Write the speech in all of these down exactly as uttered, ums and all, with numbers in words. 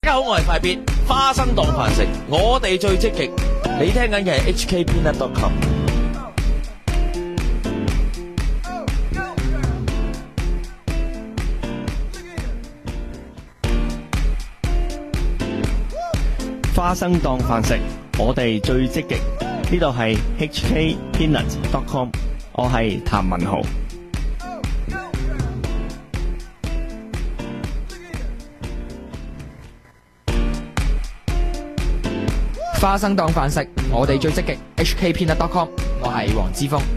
大家好，我係快必花生當飯食，我哋最積極。你聽緊嘅係 H K Peanut dot com。 花生當飯食，我哋最積極。呢度係 H K Peanut dot com， 我係譚文豪。 花生當飯食，我哋最積極。H K Peanut dot com， 我係黃之鋒。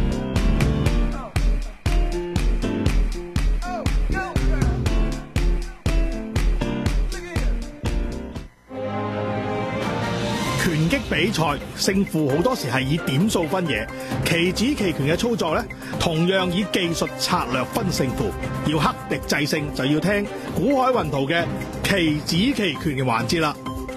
拳擊比賽勝負好多時係以點數分野，棋子棋拳嘅操作呢，同樣以技術策略分勝負。要克敵制勝，就要聽古海雲圖嘅棋子棋拳嘅環節啦。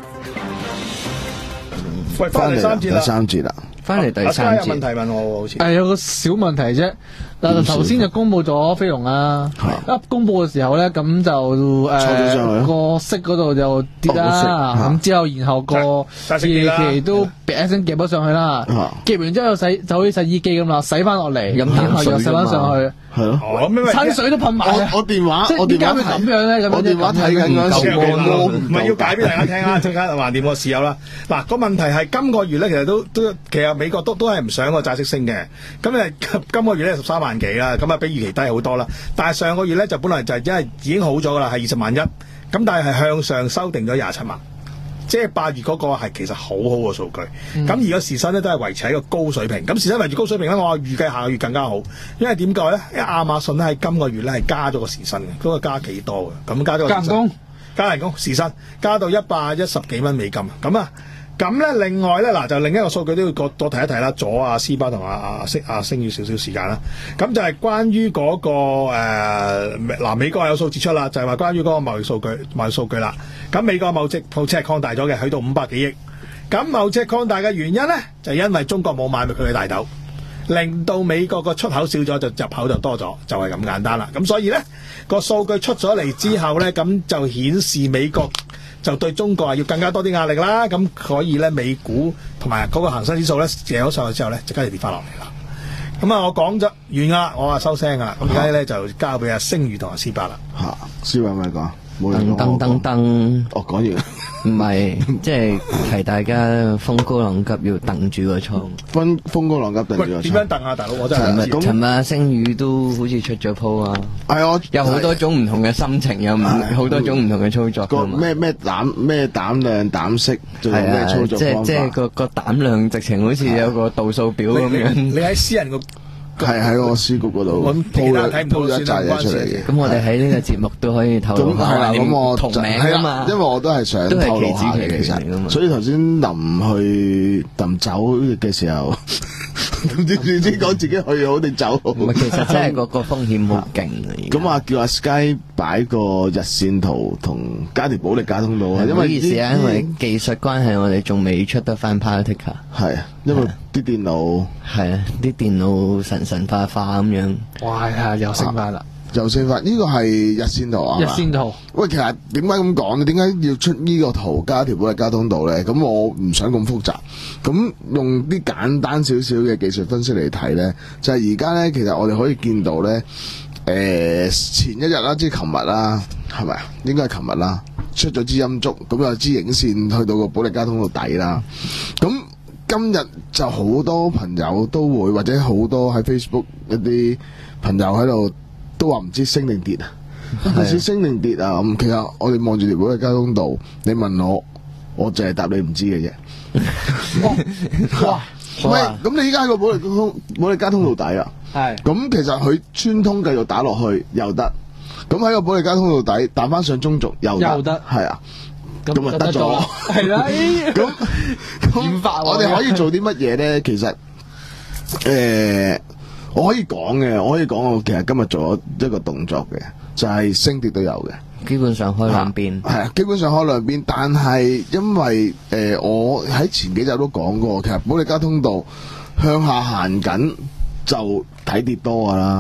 喂，翻嚟第三節啦， 第三節啦， 翻嚟第三節。 有問題問我喎，好似誒有個小問題啫。嗱，頭先就公佈咗飛龍啦，一公佈嘅時候咧，咁就誒個息嗰度就跌啦，咁之後然後個夜期都一聲夾咗上去啦，夾完之後洗就好似洗衣機咁啦，洗翻落嚟，咁然後又洗翻上去。 係咯， 親水都噴埋啊！ 我電話，我點解電話會咁樣咧？咁我電話睇緊嗰陣時，我唔係要解俾大家聽啊！陣間橫掂我試有啦。嗱，個問題係今個月咧，其實都都其實美國都都係唔想個債息升嘅。咁誒今個月咧十三萬幾啦，咁啊比預期低好多啦。但係上個月咧就本來就係因為已經好咗㗎啦，係二十萬一。咁但係係向上修訂咗廿七萬。即係八月嗰個係其實好好嘅數據，咁、嗯、而個時薪咧都係維持喺一個高水平。咁時薪維持高水平咧，我預計下個月更加好，因為點解咧？因為亞馬遜咧喺今個月咧係加咗個時薪嘅，嗰、嗰個加幾多嘅？咁加咗個人工， 加人工時薪加到一百一十幾蚊美金。咁啊，咁咧另外咧嗱，就另一個數據都要多提一提啦。左啊，斯巴同阿阿星阿星要少少時間啦。咁就係關於嗰、嗰個誒嗱、呃，美國有數字出啦，就係、係、話關於嗰個貿易數據貿易數據啦。咁美國貿易赤字擴大咗嘅，去到五百幾億。咁貿易赤字擴大嘅原因咧，就係、因為中國冇買佢嘅大豆，令到美國個出口少咗，就入口就多咗，就係、係、咁簡單啦。咁所以咧個數據出咗嚟之後咧，咁就顯示美國就對中國係要更加多啲壓力啦。咁所以咧，美股同埋嗰個恒生指數咧借咗上去之後咧，即刻就跌翻落嚟啦。咁啊，我講咗完啦，我話收聲噶啦。咁而家咧就交俾阿星宇同阿斯伯啦。 嚇，斯伯咪講。 噔噔噔噔， 哦，講完， 唔係，即係提大家風高浪急要蹬住個倉。 風風高浪急蹬住個倉。 點樣蹬啊，大佬？我真係唔知。 尋日星宇都好似出咗鋪啊。 係我有好多種唔同嘅心情，有好多種唔同嘅操作。 個咩咩膽咩膽量膽色，仲有咩操作方法？ 即係即係個個膽量直情好似有個度數表咁樣。 你喺私人個。 係喺個書局嗰度鋪咗鋪咗一紮嘢出嚟嘅。 咁我哋喺呢個節目都可以透露下。 係啦，咁我同名啊嘛， 因為我都係想透露下嘅，其實。所以頭先臨去臨走嘅時候，唔知唔知講自己去好定走好。 唔係，其實真係個個風險好勁啊！ 咁啊，叫阿 Sky 擺個日線圖同加條保力加通道啊。 唔好意思啊，因為技術關係，我哋仲未出得翻 Partica。 係啊，因為啲電腦係啊，啲電腦神神化化咁樣。 哇！係又升翻啦， 又升翻。呢個係日線圖啊。 日線圖。 喂，其實點解咁講咧？點解要出呢個圖加條保力加通道咧？咁我唔想咁複雜，咁用啲簡單少少嘅技術分析嚟睇咧，就係而家咧，其實我哋可以見到咧，誒、呃、前一日啦，即係琴日啦，係咪啊？應該係琴日啦，出咗支陰燭，咁有支影線去到個保力加通道底啦，咁。今日就好多朋友都會，或者好多喺 Facebook 一啲朋友喺度都話唔知升定跌啊，唔知升定跌啊。咁其實我哋望住條保力加通道，你問我，我淨係答你唔知嘅啫。哇！唔係，咁你依家喺個保力通保力加通道底啊？係。咁其實佢穿通繼續打落去又得，咁喺個保力加通道底彈翻上中軸又得，又得，係啊。咁咪得咗， 係啦。 咁咁，我哋可以做啲乜嘢咧？其實，誒、呃，我可以講嘅，我可以講，我其實今日做咗一個動作嘅，就係、是、升跌都有嘅。 基本上開兩邊， 係啊，基本上開兩邊。但係因為誒、呃，我喺前幾集都講過，其實保力加通道向下行緊就睇跌多噶啦。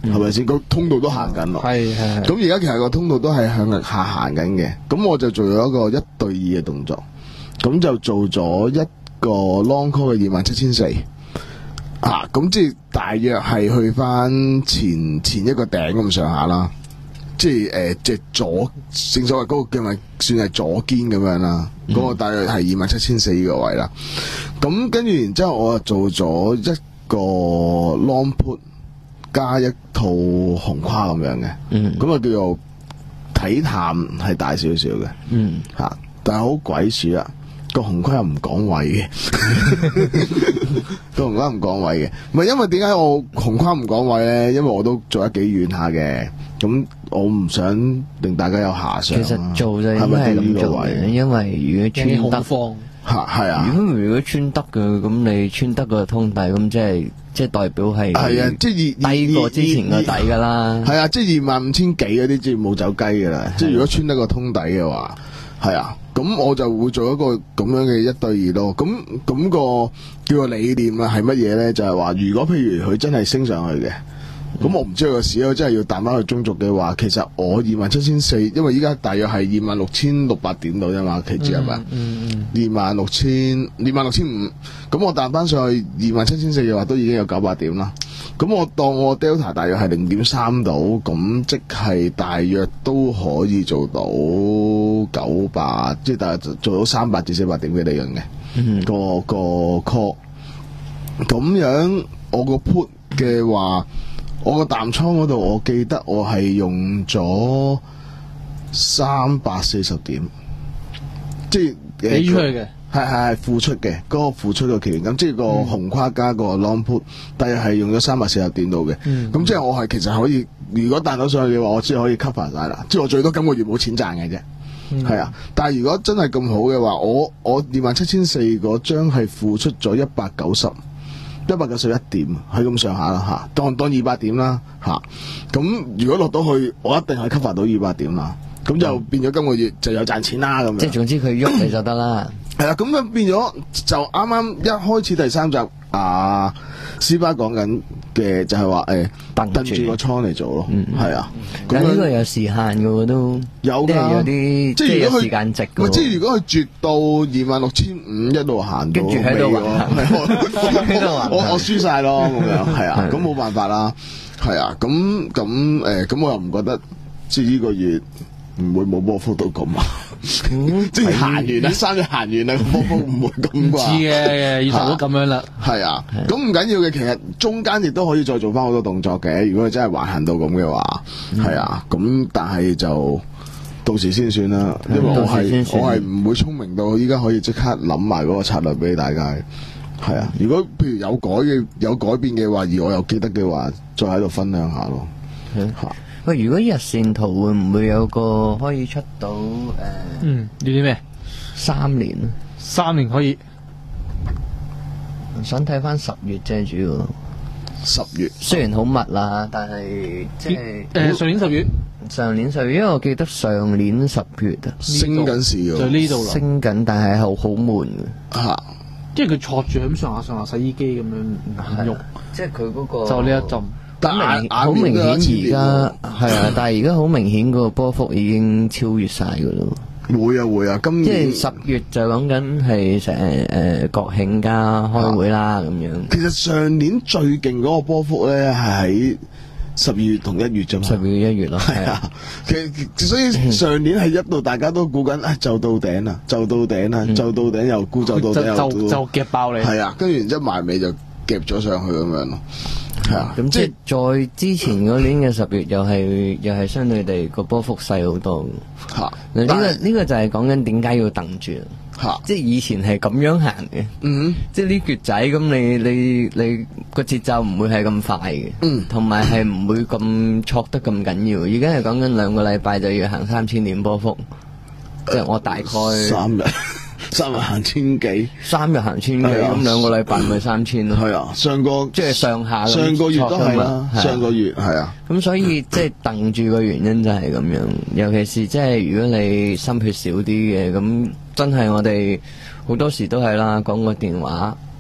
係咪先？個通道都行緊咯。 係係係。 咁而家其實個通道都係向下行緊嘅。咁我就做咗一個一對二嘅動作，咁就做咗一個 long call 嘅二萬七千四。啊，咁即係大約係去翻前前一個頂咁上下啦。即係誒，即係左，正所謂嗰個叫咪算係左肩咁樣啦。嗰、嗯、個大約係二萬七千四呢個位啦。咁跟住然之後，我就做咗一個 long put 加一套紅跨咁樣嘅。嗯，咁啊叫做體探係大少少嘅。嗯，吓、啊，但係好鬼鼠啊！個紅跨又唔講位嘅，個紅跨唔講位嘅。唔係因為點解我紅跨唔講位咧？因為我都做得幾遠下嘅。咁我唔想令大家有遐想。 其實做就應該係咁做嘅，因為如果穿得嚇係啊， 如果如果穿得嘅，咁你穿得個通底，咁即係即係代表係係啊，即係低過之前個底㗎啦。 係啊，即係二萬五千幾嗰啲，即係冇走雞㗎啦。即係如果穿得個通底嘅話，係啊，咁我就會做一個咁樣嘅一對二咯。咁咁個叫個理念啊係乜嘢咧？就係話，如果譬如佢真係升上去嘅。咁、嗯、我唔知佢個市咧，真係要彈翻去中軸嘅話，其實我二萬七千四，因為依家大約係二萬六千六百點到啫嘛，期指係咪？二萬六千二萬六千五，咁我彈翻上去二萬七千四嘅話，都已經有九百點啦。咁我當我 Delta 大約係零點三到，咁即係大約都可以做到九百，即係大約做到三百至四百點嘅利潤嘅。嗯、個個 call 咁樣，我個 put 嘅話。我個淡倉嗰度，我記得我係用咗三百四十點，即係俾出去嘅， 係係係付出嘅，嗰、嗰個付出嘅期權金，即係個紅跨加個 long put，大約係用咗三百四十點度嘅。咁、嗯、即係我係其實可以，如果彈到上去嘅話，我只係可以 cover 晒啦，即係我最多今個月冇錢賺嘅啫。係、嗯、啊，但係如果真係咁好嘅話，我我二萬七千四嗰張係付出咗一百九十。一百九十一點，係咁上下啦吓，當當二百點啦吓。咁、啊、如果落到去，我一定係 cover 到二百點啦。咁就變咗今個月就有賺錢啦。咁樣， 即係總之佢喐你就得啦。 係啦，咁樣變咗就啱啱一開始第三集啊，斯巴講緊嘅就係話誒，瞪住個倉嚟做咯。係、嗯、啊，咁呢個有時限嘅喎都， 有㗎， 有啲即係有時間值嘅。 即係如果佢絕到二萬六千五一路行到， 跟住喺度玩， 我我輸晒咯咁樣，係啊，咁冇辦法啦，係啊，咁咁誒，咁我又唔覺得即係呢個月唔會冇波幅到咁啊。即係行完啦，三日行完啦，波幅唔會咁啩。唔知嘅，以後都咁樣啦。 係啊，咁唔緊要嘅，其實中間亦都可以再做翻好多動作嘅。如果佢真係橫行到咁嘅話，係、嗯、啊，咁但係就到時先算啦。因為我係我係唔會聰明到依家可以即刻諗埋嗰個策略俾大家。係啊，如果譬如有改嘅有改變嘅話，而我又記得嘅話，再喺度分享下咯。吓、嗯。 喂，如果日線圖會唔會有個可以出到誒？呃、 嗯，要啲咩？ 三年啊， 三年可以。 想睇翻十月啫，主要。 十月雖然好密啦，但係即係誒上年十月。 上年十月，因為我記得上年十月啊， 升緊市喎。 就呢度啦。 升緊，但係好好悶嘅。 嚇！ 即係佢坐住咁上下上下洗衣機咁樣唔喐。 即係佢嗰個。 就呢一陣。 但係好明顯而家係啊，但係而家好明顯個波幅已經超越晒噶咯。 會啊會啊，今年即係十月就講緊係成誒國慶加開會啦咁樣。 其實上年最勁嗰個波幅咧係喺十二月同一月啫嘛。 十二月一月咯， 係啊。其實所以上年係一度大家都估緊啊，就到頂啦，就到頂啦，就到頂又估就到頂又就就夾爆你。 係啊，跟住然之後埋尾就夾咗上去咁樣咯。係啊， 咁即係再之前嗰年嘅十月又係又係相對地個波幅細好多吓。嗱呢個呢個就係講緊點解要等住吓，即係以前係咁樣行嘅，嗯，即係呢橛仔咁你你你個節奏唔會係咁快嘅，嗯，同埋係唔會咁挫得咁緊要。而家係講緊兩個禮拜就要行三千點波幅，即係我大概三日。三日行千幾， 三日行千幾，咁兩個禮拜咪三千咯。係啊，上個即係上下上個月都係啦，上個月係啊。 咁所以即係瞪住個原因就係咁樣，尤其是即係如果你心血少啲嘅，咁真係我哋好多時都係啦，講個電話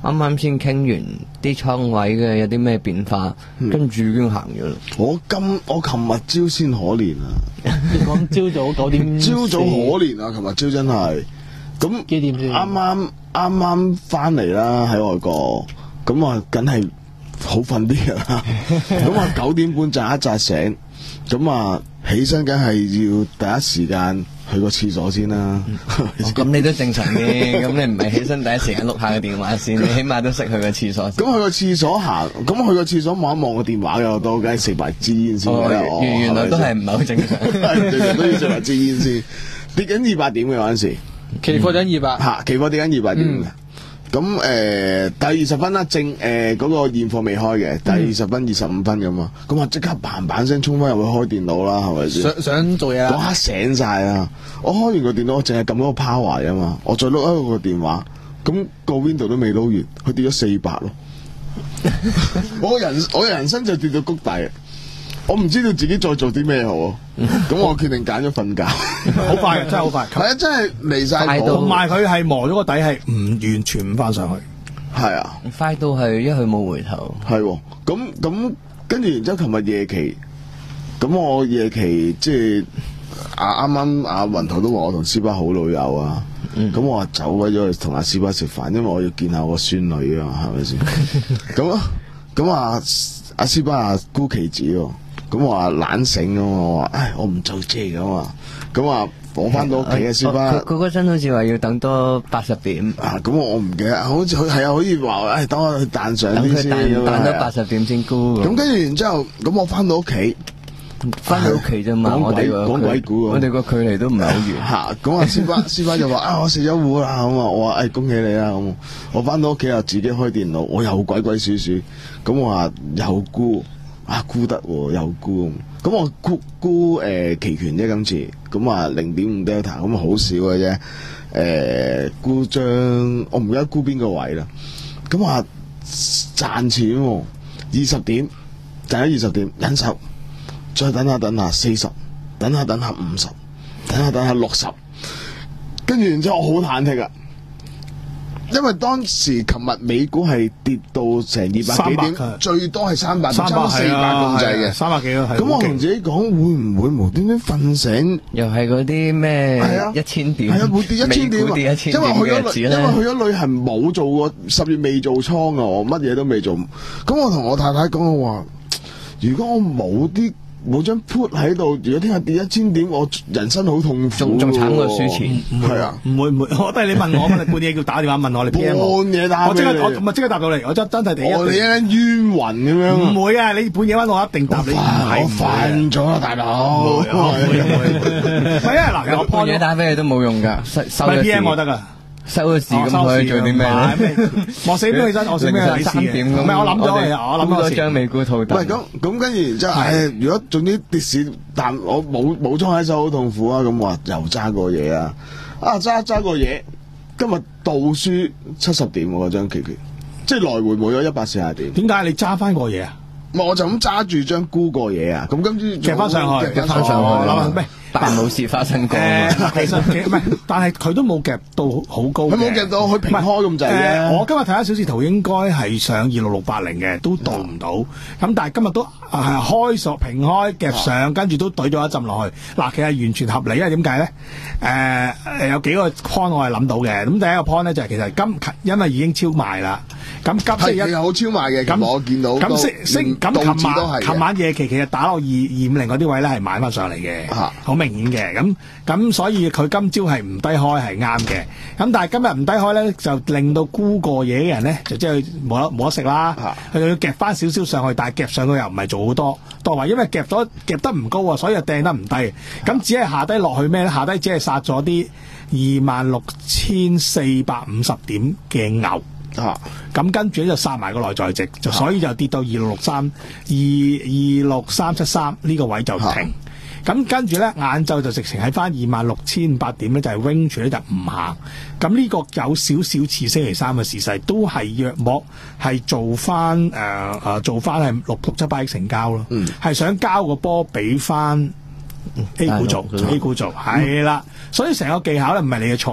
啱啱先傾完啲倉位嘅有啲咩變化，跟住已經行咗啦。 我今我琴日朝先可憐啊！ 你講朝早九點， 朝早可憐啊！琴日朝真係咁幾點先？ 啱啱啱啱翻嚟啦，喺外國，咁啊，梗係好瞓啲㗎啦。咁啊，九點半扎一扎醒，咁啊，起身梗係要第一時間去個廁所先啦。 咁你都正常嘅，咁你唔係起身第一時間碌下個電話先，你起碼都識去個廁所先。 咁去個廁所行，咁去個廁所望一望個電話嘅，我都梗係食埋支煙先啦。 原原來都係唔係好正常， 都要食埋支煙先。跌緊二百點嘅嗰陣時， 期貨緊二百， 嚇，期貨跌緊二百點嘅。咁誒，第二十分啦，正誒嗰個現貨未開嘅，第二十分二十五分咁啊，咁啊即刻嘭嘭聲衝翻入去開電腦啦，係咪先？ 想想做嘢啦， 嗰刻醒晒啊！我開完個電腦，我淨係撳嗰個 power 啊嘛，我再碌一個電話，咁個 window 都未撈完，佢跌咗四百咯。我人我人生就跌到谷底，我唔知道自己再做啲咩好，咁我決定揀咗瞓覺。 好快嘅，真係好快。 係啊，真係離晒譜。 同埋佢係磨咗個底，係唔完全唔翻上去。 係啊， 快到係一去冇回頭。 係喎，咁咁跟住，然之後琴日夜期，咁我夜期即係啊啱啱阿雲頭都話我同斯巴好老友啊，咁、嗯、我話走鬼咗去同阿斯巴食飯，因為我要見下我孫女啊，係咪先？咁咁啊阿斯巴啊姑棋子喎。咁我話懶醒咁我話，唉，我唔做車咁嘛。咁啊，我翻到屋企嘅先翻。 佢佢嗰陣好似話要等多八十點。 啊，咁我我唔記得，好似佢係啊，好似話，唉，等我去彈上啲先。 等佢彈彈多八十點先高。 咁跟住然之後，咁我翻到屋企， 翻到屋企啫嘛。 講鬼講鬼故， 我哋個距離都唔係好遠。 嚇，咁啊，師傅師傅就話啊，我食咗糊啦，咁啊，我話誒恭喜你啦，咁我翻到屋企又自己開電腦，我又鬼鬼祟祟，咁我話又沽。啊沽得喎，又沽，咁我沽沽誒期權啫今次，咁啊零點五 delta，咁啊好少嘅啫，誒沽張我唔記得沽邊個位啦，咁啊賺錢喎，二十點賺咗二十點，忍手，再等下等下四十，等下等下五十，等下等下六十，跟住然之後我好忐忑啊！因為當時琴日美股係跌到成二百幾點，最多係三百，差唔多四百咁滯嘅， 三百幾咯。 咁我同自己講，會唔會無端端瞓醒？ 又係嗰啲咩一千點？ 係啊，會跌一千點啊！ 跌一千因為去咗因為去咗旅行冇做過，十月未做倉啊，我乜嘢都未做。咁我同我太太講，我話：如果我冇啲。冇張 put 喺度，如果聽日跌一千點，我人生好痛苦， 仲仲慘過輸錢。 係啊， 唔會唔會，我都係你問我，你半夜叫打電話問我，你 P M 我， 半夜打我即刻我咪即刻答到你，我真真係第一。 我哋一冤魂咁樣。 唔會啊，你半夜揾我一定答你。 我瞓咗啦，大佬。 唔會係啊，嗱，我半夜打俾你都冇用㗎，收收咗 P M 我得㗎。 收咗市咁可以做啲咩咧？ 我死邊起身，我死咩三點咁。 唔係我諗咗嘅，我諗咗張美股套。 唔係咁咁，跟住然之後，誒，如果總之跌市，但我冇冇倉喺手，好痛苦啊！咁話又揸過嘢啊！啊揸揸過嘢，今日倒輸七十點喎，嗰張期權，即係來回冇咗一百四十點。 點解你揸翻過嘢啊？ 我就咁揸住張沽過嘢啊！咁跟住夾翻上去， 夾翻上去。 咩？ 但冇事發生過。 誒，其實唔係，但係佢都冇夾到好高嘅。 佢冇夾到，佢平開咁滯嘅。 我今日睇下小時圖，應該係上二六六八零嘅，都到唔到。咁但係今日都係開索平開夾上，跟住都懟咗一陣落去。嗱，其實完全合理，因為點解咧？誒誒，有幾個 point 我係諗到嘅。咁第一個 point 咧就係其實今因為已經超賣啦。咁急升一係好超賣嘅。咁我見到咁升升咁，琴晚琴晚夜期其實打落二二五零嗰啲位咧係買翻上嚟嘅，好明顯嘅。咁咁所以佢今朝係唔低開係啱嘅。咁但係今日唔低開咧，就令到沽過嘢嘅人咧就即係冇得冇得食啦。佢就要夾翻少少上去，但係夾上去又唔係做好多多位，因為夾咗夾得唔高啊，所以就掟得唔低。咁只係下低落去咩咧？下低只係殺咗啲二萬六千四百五十點嘅牛。啊！咁跟住咧就殺埋個內在值，就所以就跌到二六六三、二二六三七三呢個位就停。咁、啊、跟住咧，晏晝就直情喺翻二萬六千八點咧，就係 range 咧就唔行。咁呢個有少少似星期三嘅時勢，都係約莫係做翻誒誒做翻係六七百億成交咯。嗯，係想交個波俾翻 A 股做 ，A 股做係啦。所以成個技巧咧唔係你嘅錯嚟嘅。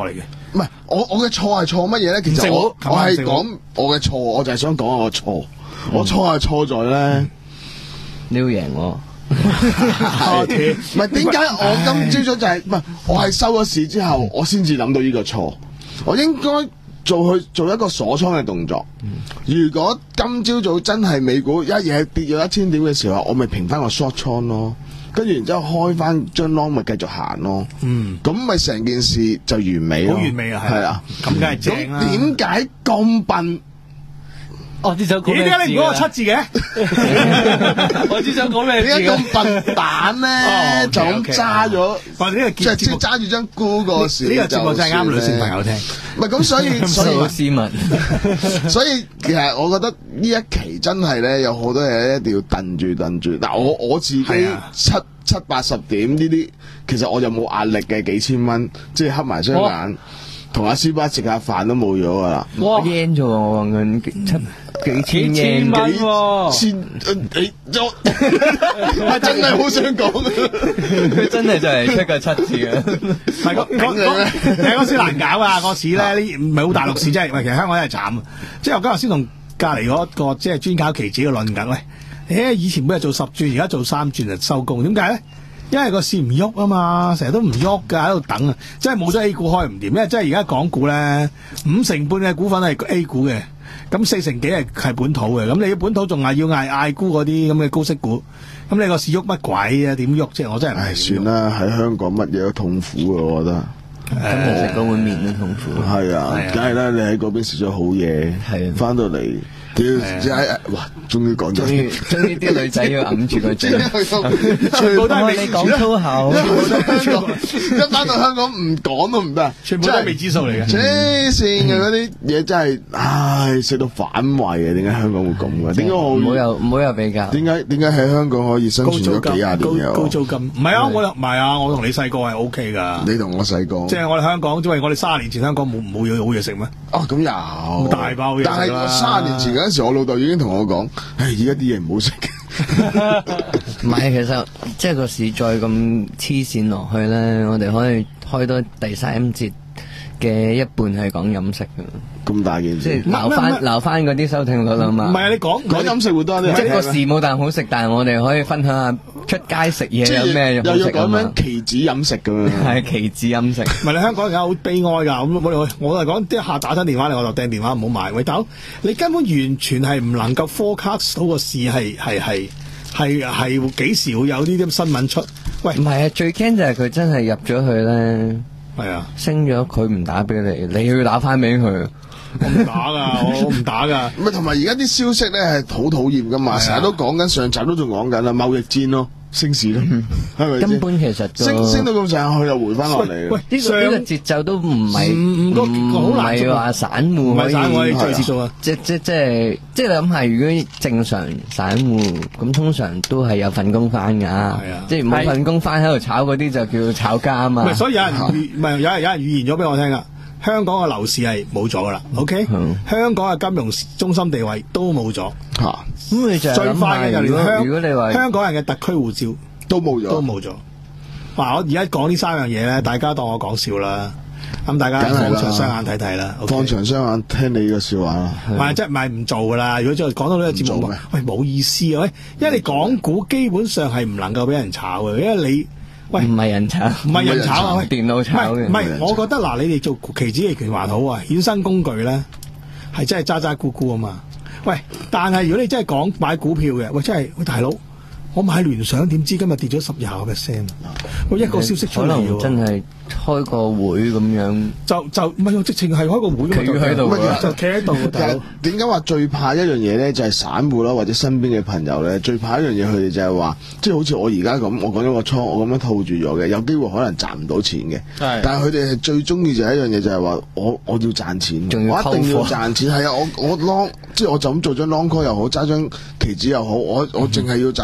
唔係我我嘅錯係錯乜嘢咧？其實我我係講我嘅錯，我就係想講我嘅錯。我錯係錯在咧， 你要贏我。 唔係點解我今朝早就係唔係我係收咗市之後，我先至諗到呢個錯。我應該做去做一個鎖倉嘅動作。如果今朝早真係美股一嘢跌咗一千點嘅時候，我咪平翻個 short 倉咯，跟住然之後開翻張 long 咪繼續行咯。嗯，咁咪成件事就完美咯。 好完美啊， 係啊， 咁梗係正啦。 點解咁笨？ 我知想講咩字？ 點解你唔講個七字嘅？ 我知想講咩字？ 點解咁笨蛋咧？就咁揸咗， 或者呢個即係即係揸住張沽個市。 呢個節目真係啱女性朋友聽。 唔係咁，所以所以好斯文。 所以其實我覺得呢一期真係咧有好多嘢一定要燉住燉住。嗱，我我自己七七八十點呢啲，其實我就冇壓力嘅，幾千蚊，即係黑埋雙眼。同阿斯巴食下飯都冇咗噶啦， 哇 yen 啫喎，我講緊七幾千 yen 蚊喎， 千你咗，係真係好想講， 佢真係就係出個七字啊！ 係嗰嗰嗰嗰市難搞啊！個市咧呢唔係好大陸市，真係，喂，其實香港真係慘。即係我今日先同隔離嗰個即係專搞期指嘅論緊，喂，誒以前每日做十轉，而家做三轉就收工，點解咧？因為個市唔喐啊嘛，成日都唔喐噶，喺度等啊，即係冇咗 A 股開唔掂，因為即係而家港股咧五成半嘅股份係 A 股嘅，咁四成幾係係本土嘅，咁你本土仲係要嗌嗌沽嗰啲咁嘅高息股，咁你個市喐乜鬼啊？點喐啫？我真係唉，算啦，喺香港乜嘢都痛苦啊，我覺得。 咁其實嗰碗麵都痛苦。 係啊，梗係啦，你喺嗰邊食咗好嘢，係翻到嚟。屌，即係哇！終於講咗， 終於終於啲女仔要揞住個嘴， 全部都係你講粗口， 一翻到香港唔講都唔得， 全部都係未知數嚟嘅。 黐線嘅嗰啲嘢真係，唉，食到反胃啊！點解香港會咁嘅？點解我唔好有唔好有比較？ 點解點解喺香港可以生存咗幾廿年嘅？ 高租金唔係啊！我唔係啊！我同你細個係 O K 噶。 你同我細個， 即係我哋香港，因為我哋卅年前香港冇冇嘢好嘢食咩？ 哦，咁有大包嘢食啦。 但係卅年前嗰陣時，我老豆已經同我講：唉，而家啲嘢唔好食。 唔係，其實即係個市再咁黐線落去咧，我哋可以開多第三節嘅一半係講飲食嘅。 咁大件事， 即係鬧翻鬧翻嗰啲收聽率啊嘛。 唔係啊，你講講飲食會多啲。 即係個市冇啖好食，但係我哋可以分享下出街食嘢有咩好食啊嘛。 又要講緊期指飲食㗎嘛。 係期指飲食。 唔係你香港而家好悲哀㗎，咁我哋我係講啲客打親電話嚟，我就掟電話唔好買。喂，大佬，你根本完全係唔能夠 forecast 到個市係係係係係幾時會有呢啲新聞出？喂， 唔係啊，最驚就係佢真係入咗去咧， 係啊， 升咗佢唔打俾你，你要打翻俾佢。 我唔打噶，我唔打噶。 唔係同埋而家啲消息咧係好討厭噶嘛，成日都講緊，上集都仲講緊啦，貿易戰咯，升市咯，係咪？ 根本其實升升到咁上去又回翻落嚟。 喂，呢個呢個節奏都唔係唔唔唔係話散戶唔係散戶可以最節奏啊！ 即即即係即係你諗下，如果正常散戶咁，通常都係有份工翻㗎。係啊，即係冇份工翻喺度炒嗰啲就叫炒家啊嘛。 唔係，所以有人預唔係有人有人預言咗俾我聽㗎。香港嘅樓市係冇咗噶啦 ，OK？、嗯、香港嘅金融中心地位都冇咗，吓、啊。 咁你就最快嘅就連香， 如果你話香港人嘅特區護照都冇咗， 都冇咗。嗱，我而家講呢三樣嘢咧，大家當我講笑啦。咁大家放長雙眼睇睇啦， 放長雙眼聽你呢個笑話啦。 唔係即係唔係唔做噶啦？如果再講到呢個節目，喂冇意思啊！喂，因為你港股基本上係唔能夠俾人炒嘅，因為你。喂， 唔係人炒， 唔係人炒啊！喂， 電腦炒嘅。 唔係，我覺得嗱，你哋做期指期權還好啊，衍生工具咧係真係渣渣咕咕啊嘛。喂，但係如果你真係講買股票嘅，喂，真係喂大佬，我買聯想點知今日跌咗十廿個 percent 啊？喂，一個消息出嚟喎， 真係開個會咁樣， 就就唔係直情係開個會， 企喺度， 就企喺度。 點解話最怕一樣嘢咧？就係散戶啦，或者身邊嘅朋友咧，最怕一樣嘢，佢哋就係話，即係好似我而家咁，我講咗個倉，我咁樣套住咗嘅，有機會可能賺唔到錢嘅。但係佢哋係最中意就係一樣嘢，就係話我我要賺錢，我一定要賺錢。係啊，我我 long 即係我就咁做張 long call 又好，揸張期指又好，我我淨係要賺，我唔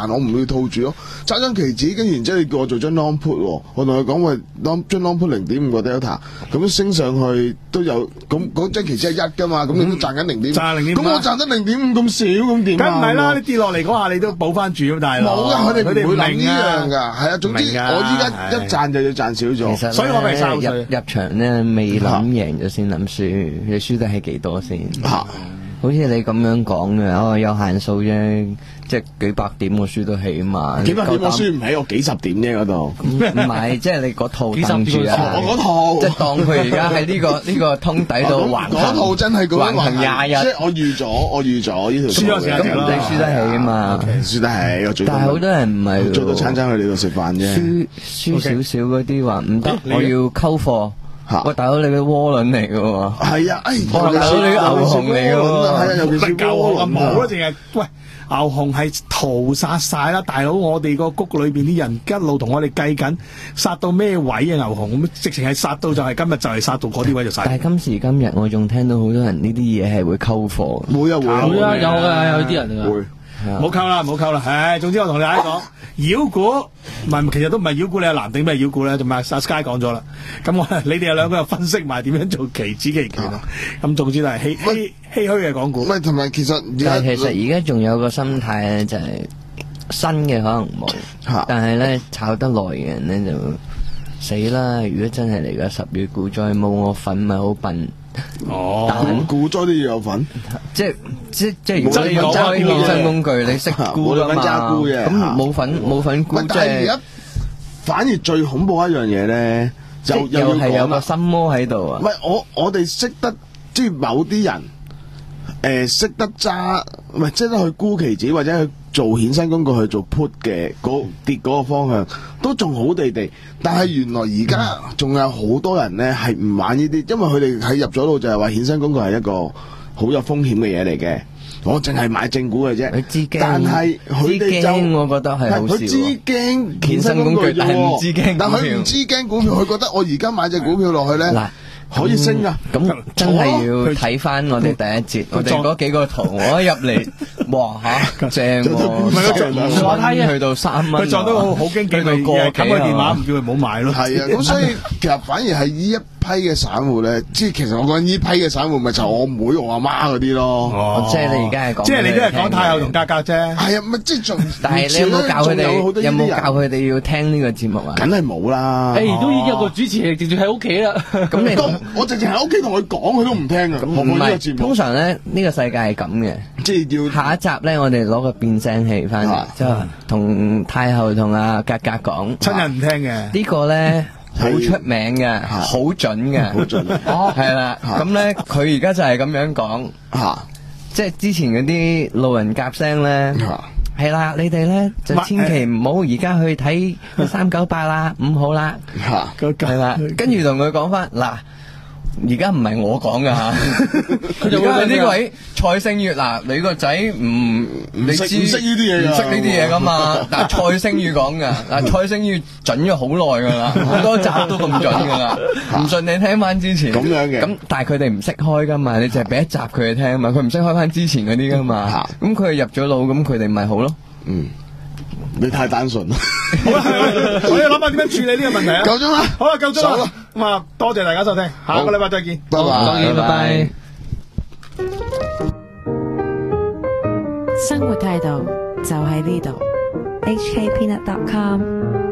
要套住咯。揸張期指，跟住然之後你叫我做張 long put， 我同佢講喂 long 張 long put 零點五個 delta， 咁升上去都有，咁嗰張期指係一㗎嘛，咁你都賺緊零點五，賺零點五，咁我賺得零點五咁少咁點啊？梗唔係啦，你跌落嚟嗰下你都補翻住咁，大佬。冇㗎，佢哋唔會諗呢樣㗎，係啊，總之我依家一賺就要賺少咗， 其實所以我咪收入入場咧未諗贏咗先諗輸，你輸得係幾多先？嚇！好似你咁樣講嘅，哦有限數啫，即係幾百點我輸得起嘛。 幾百點我輸唔起，我幾十點啫嗰度。 唔係，即係你嗰套等住啊！ 我嗰套即係當佢而家喺呢個呢個通底度橫行。 嗰套真係橫行廿日。 即係我預咗，我預咗呢條。 輸咗時間你輸得起啊嘛？ 輸得起，我最。但係好多人唔係最多餐餐去你度食飯啫。 輸輸少少嗰啲話唔得，我要溝貨。喂，大佬你嘅窩輪嚟嘅喎， 係啊，哎， 大佬你嘅牛熊嚟嘅喎， 係啊，尤其是牛熊啊冇啊，淨係喂牛熊係屠殺晒啦，大佬我哋個谷裏邊啲人一路同我哋計緊殺到咩位啊牛熊咁，直情係殺到就係今日就係殺到嗰啲位就殺。 但係今時今日我仲聽到好多人呢啲嘢係會溝貨， 會啊會啊會啊有嘅有啲人㗎。 會。 唔好溝啦，唔好溝啦，唉，總之我同你大家講，妖股唔係，其實都唔係妖股，你係藍定咩妖股咧？同埋阿 Sky 講咗啦，咁我你哋有兩個又分析埋點樣做期指期權啊？咁總之都係唏唏唏噓嘅港股。 唔係同埋其實但係其實而家仲有個心態咧，就係新嘅可能冇，但係咧炒得耐嘅人咧就死啦！如果真係嚟個十月股災冇我份，咪好笨。 哦，但股災都要有份， 即係即即係如果你要揸啲衍生工具，你識沽㗎嘛？咁冇份冇份沽，即係而家反而最恐怖一樣嘢咧，就又係有個心魔喺度啊！ 唔係我我哋識得即係某啲人誒識得揸，唔係識得去沽期指或者去做衍生工具去做 put 嘅嗰跌嗰個方向都仲好地地，但係原來而家仲有好多人咧係唔玩呢啲，因為佢哋喺入咗路就係話衍生工具係一個好有風險嘅嘢嚟嘅。我淨係買正股嘅啫， 佢知驚， 但係佢哋就我覺得係好笑。 佢知驚衍生工具， 但係唔知驚， 但佢唔知驚股票，佢覺得我而家買隻股票落去咧。可以升噶， 咁真係要睇翻我哋第一節，我哋嗰幾個圖，我一入嚟，哇吓正喎， 坐梯去到三蚊， 佢撞到好好驚驚嘅嘢，冚個電話唔叫佢唔好買咯。 係啊，咁所以其實反而係呢一批嘅散戶咧，即係其實我講呢批嘅散戶咪就我妹我阿媽嗰啲咯。 即係你而家係講， 即係你都係講太后同格格啫。 係啊，咪即係仲， 但係你有冇教佢哋？有冇教佢哋要聽呢個節目啊？ 梗係冇啦。 誒，都已經有個主持人直接喺屋企啦。 咁你我直情喺屋企同佢講，佢都唔聽啊！咁唔係，通常咧呢個世界係咁嘅， 即係要下一集咧，我哋攞個變聲器翻嚟，之後同太后同阿格格講， 親人唔聽嘅呢個咧好出名嘅，好準嘅， 好準哦，係啦，咁咧佢而家就係咁樣講，即係之前嗰啲路人甲聲咧。係啦，你哋咧就千祈唔好而家去睇三九八啦，五號啦，係啦，跟住同佢講翻嗱，而家唔係我講噶吓，而家係呢位蔡勝月嗱，你個仔唔你知唔識呢啲嘢， 唔識呢啲嘢噶嘛？嗱，蔡勝月講噶，嗱，蔡勝月準咗好耐噶啦，好多集都咁準噶啦，唔信你聽翻之前咁樣嘅， 咁但係佢哋唔識開噶嘛，你淨係俾一集佢哋聽嘛，佢唔識開翻之前嗰啲噶嘛，咁佢入咗腦，咁佢哋咪好咯。 嗯，你太單純啦。 好啦，我要諗下點樣處理呢個問題啊。 夠鐘啦， 好啦，夠鐘啦。咁啊，多謝大家收聽，下個禮拜再見， 拜拜， 拜拜。 生活態度就喺呢度，H K Peanut dot com。